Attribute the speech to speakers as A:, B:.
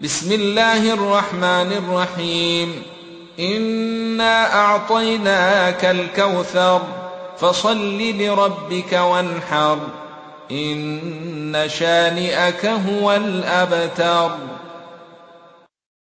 A: بسم الله الرحمن الرحيم. إنا أعطيناك الكوثر فصل لربك وانحر إن شانئك هو الأبتر.